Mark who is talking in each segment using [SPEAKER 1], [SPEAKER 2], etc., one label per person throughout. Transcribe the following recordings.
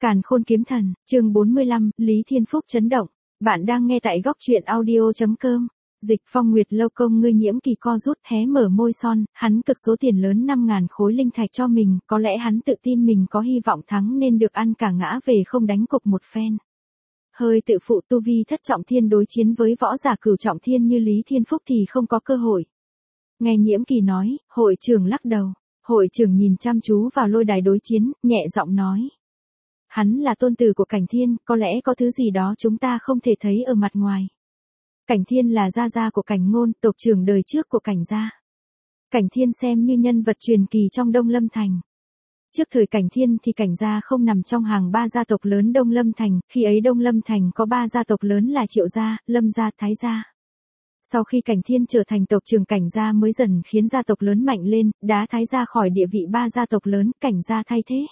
[SPEAKER 1] Càn Khôn Kiếm Thần, chương 45, Lý Thiên Phúc chấn động. Bạn đang nghe tại góc truyện audio.com. Dịch Phong Nguyệt Lâu công ngươi Nhiễm Kỳ co rút hé mở môi son, hắn cực số tiền lớn 5.000 khối linh thạch cho mình, có lẽ hắn tự tin mình có hy vọng thắng nên được ăn cả ngã về không đánh cục một phen. Hơi tự phụ tu vi thất trọng thiên đối chiến với võ giả cửu trọng thiên như Lý Thiên Phúc thì không có cơ hội. Nghe Nhiễm Kỳ nói, hội trưởng lắc đầu. Hội trưởng nhìn chăm chú vào lôi đài đối chiến, nhẹ giọng nói. Hắn là tôn tử của Cảnh Thiên, có lẽ có thứ gì đó chúng ta không thể thấy ở mặt ngoài. Cảnh Thiên là gia gia của Cảnh Ngôn, tộc trưởng đời trước của Cảnh gia. Cảnh Thiên xem như nhân vật truyền kỳ trong Đông Lâm Thành. Trước thời Cảnh Thiên thì Cảnh gia không nằm trong hàng 3 gia tộc lớn Đông Lâm Thành, khi ấy Đông Lâm Thành có 3 gia tộc lớn là Triệu gia, Lâm gia, Thái gia. Sau khi Cảnh Thiên trở thành tộc trưởng Cảnh gia mới dần khiến gia tộc lớn mạnh lên, đá Thái gia khỏi địa vị 3 gia tộc lớn, Cảnh gia thay thế.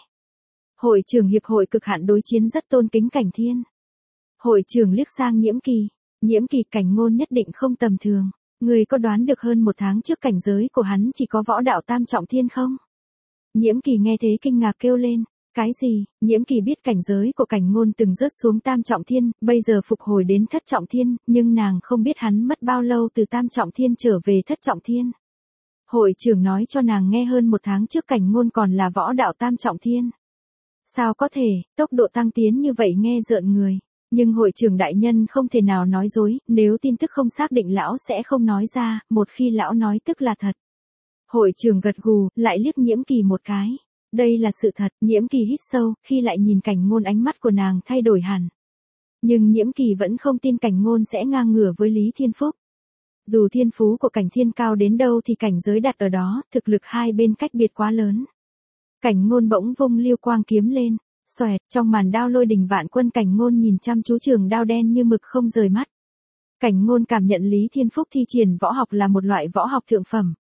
[SPEAKER 1] Hội trưởng hiệp hội cực hạn đối chiến rất tôn kính Cảnh Thiên. Hội trưởng liếc sang Nhiễm Kỳ. Nhiễm Kỳ, Cảnh Ngôn nhất định không tầm thường. Người có đoán được hơn một tháng trước cảnh giới của hắn chỉ có võ đạo tam trọng thiên không? Nhiễm Kỳ nghe thế kinh ngạc kêu lên. Cái gì? Nhiễm Kỳ biết cảnh giới của Cảnh Ngôn từng rớt xuống tam trọng thiên, bây giờ phục hồi đến thất trọng thiên, nhưng nàng không biết hắn mất bao lâu từ tam trọng thiên trở về thất trọng thiên. Hội trưởng nói cho nàng nghe hơn một tháng trước Cảnh Ngôn còn là võ đạo tam trọng thiên. Sao có thể, tốc độ tăng tiến như vậy nghe rợn người. Nhưng hội trưởng đại nhân không thể nào nói dối, nếu tin tức không xác định lão sẽ không nói ra, một khi lão nói tức là thật. Hội trưởng gật gù, lại liếc Nhiễm Kỳ một cái. Đây là sự thật, Nhiễm Kỳ hít sâu, khi lại nhìn Cảnh Ngôn ánh mắt của nàng thay đổi hẳn. Nhưng Nhiễm Kỳ vẫn không tin Cảnh Ngôn sẽ ngang ngửa với Lý Thiên Phúc. Dù thiên phú của Cảnh Thiên cao đến đâu thì cảnh giới đặt ở đó, thực lực hai bên cách biệt quá lớn. Cảnh Ngôn bỗng vung liêu quang kiếm lên, xoẹt, trong màn đao lôi đình vạn quân Cảnh Ngôn nhìn chăm chú trường đao đen như mực không rời mắt. Cảnh Ngôn cảm nhận Lý Thiên Phúc thi triển võ học là một loại võ học thượng phẩm.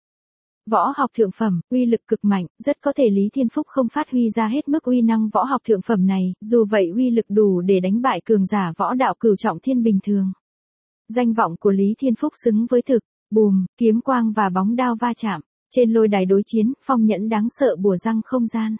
[SPEAKER 1] Võ học thượng phẩm, uy lực cực mạnh, rất có thể Lý Thiên Phúc không phát huy ra hết mức uy năng võ học thượng phẩm này, dù vậy uy lực đủ để đánh bại cường giả võ đạo cửu trọng thiên bình thường. Danh vọng của Lý Thiên Phúc xứng với thực, bùm, kiếm quang và bóng đao va chạm. Trên lôi đài đối chiến, phong nhẫn đáng sợ bùa răng không gian.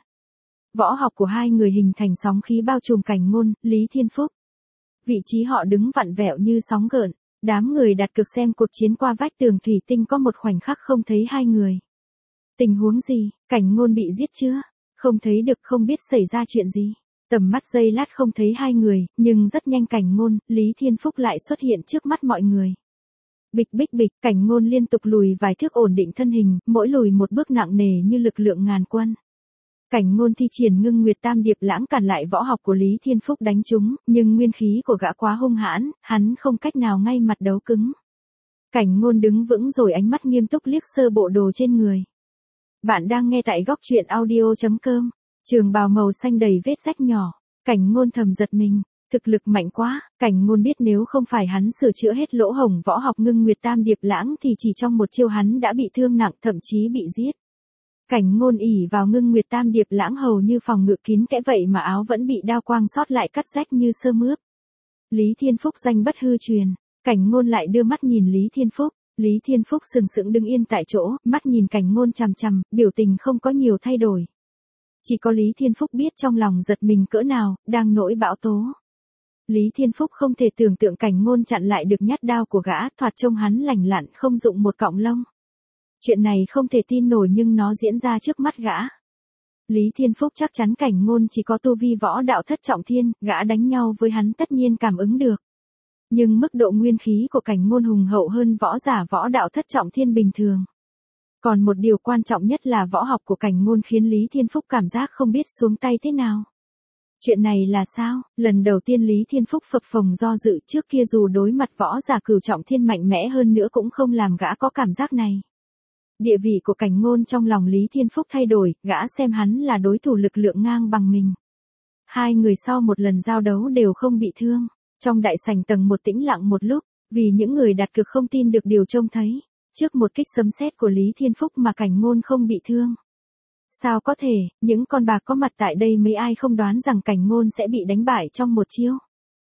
[SPEAKER 1] Võ học của hai người hình thành sóng khí bao trùm Cảnh Ngôn, Lý Thiên Phúc. Vị trí họ đứng vặn vẹo như sóng gợn, đám người đặt cược xem cuộc chiến qua vách tường thủy tinh có một khoảnh khắc không thấy hai người. Tình huống gì, Cảnh Ngôn bị giết chưa? Không thấy được, không biết xảy ra chuyện gì. Tầm mắt giây lát không thấy hai người, nhưng rất nhanh Cảnh Ngôn, Lý Thiên Phúc lại xuất hiện trước mắt mọi người. Bịch bịch bịch, Cảnh Ngôn liên tục lùi vài thước ổn định thân hình, mỗi lùi một bước nặng nề như lực lượng ngàn quân. Cảnh Ngôn thi triển Ngưng Nguyệt Tam Điệp Lãng cản lại võ học của Lý Thiên Phúc đánh trúng, nhưng nguyên khí của gã quá hung hãn, hắn không cách nào ngay mặt đấu cứng. Cảnh Ngôn đứng vững rồi ánh mắt nghiêm túc liếc sơ bộ đồ trên người. Bạn đang nghe tại góc truyện audio.com. Trường bào màu xanh đầy vết rách nhỏ. Cảnh Ngôn thầm giật mình. Thực lực mạnh quá, Cảnh Ngôn biết nếu không phải hắn sửa chữa hết lỗ hổng võ học Ngưng Nguyệt Tam Điệp Lãng thì chỉ trong một chiêu hắn đã bị thương nặng, thậm chí bị giết. Cảnh Ngôn ỷ vào Ngưng Nguyệt Tam Điệp Lãng hầu như phòng ngự kín kẽ vậy mà áo vẫn bị đao quang sót lại cắt rách như sơ mướp. Lý Thiên Phúc danh bất hư truyền. Cảnh Ngôn lại đưa mắt nhìn Lý Thiên Phúc. Lý Thiên Phúc sừng sững đứng yên tại chỗ, mắt nhìn Cảnh Ngôn chằm chằm, biểu tình không có nhiều thay đổi. Chỉ có Lý Thiên Phúc biết trong lòng giật mình cỡ nào, đang nổi bão tố. Lý Thiên Phúc không thể tưởng tượng Cảnh Ngôn chặn lại được nhát đao của gã, thoạt trông hắn lành lặn không dụng một cọng lông. Chuyện này không thể tin nổi nhưng nó diễn ra trước mắt gã. Lý Thiên Phúc chắc chắn Cảnh Ngôn chỉ có tu vi võ đạo thất trọng thiên, gã đánh nhau với hắn tất nhiên cảm ứng được. Nhưng mức độ nguyên khí của Cảnh Ngôn hùng hậu hơn võ giả võ đạo thất trọng thiên bình thường. Còn một điều quan trọng nhất là võ học của Cảnh Ngôn khiến Lý Thiên Phúc cảm giác không biết xuống tay thế nào. Chuyện này là sao? Lần đầu tiên Lý Thiên Phúc phập phồng do dự, trước kia dù đối mặt võ giả cửu trọng thiên mạnh mẽ hơn nữa cũng không làm gã có cảm giác này. Địa vị của Cảnh Ngôn trong lòng Lý Thiên Phúc thay đổi, gã xem hắn là đối thủ lực lượng ngang bằng mình. Hai người sau một lần giao đấu đều không bị thương. Trong đại sảnh tầng một tĩnh lặng một lúc, vì những người đặt cược không tin được điều trông thấy. Trước một kích sấm sét của Lý Thiên Phúc mà Cảnh Ngôn không bị thương. Sao có thể, những con bạc có mặt tại đây mấy ai không đoán rằng Cảnh Ngôn sẽ bị đánh bại trong một chiêu.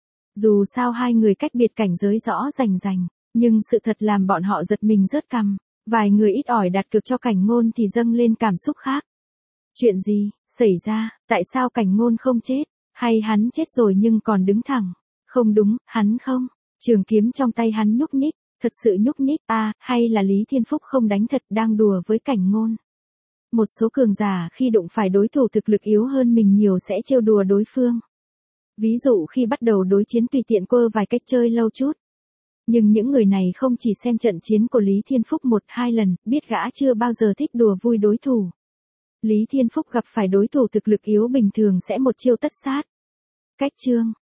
[SPEAKER 1] Dù sao hai người cách biệt cảnh giới rõ rành rành, nhưng sự thật làm bọn họ giật mình rớt cằm. Vài người ít ỏi đặt cược cho Cảnh Ngôn thì dâng lên cảm xúc khác. Chuyện gì xảy ra, tại sao Cảnh Ngôn không chết? Hay hắn chết rồi nhưng còn đứng thẳng? Không đúng, hắn không. Trường kiếm trong tay hắn nhúc nhích, thật sự nhúc nhích, hay là Lý Thiên Phúc không đánh thật đang đùa với Cảnh Ngôn. Một số cường giả khi đụng phải đối thủ thực lực yếu hơn mình nhiều sẽ trêu đùa đối phương. Ví dụ khi bắt đầu đối chiến tùy tiện quơ vài cách chơi lâu chút. Nhưng những người này không chỉ xem trận chiến của Lý Thiên Phúc 1-2 lần, biết gã chưa bao giờ thích đùa vui đối thủ. Lý Thiên Phúc gặp phải đối thủ thực lực yếu bình thường sẽ một chiêu tất sát. Cách chương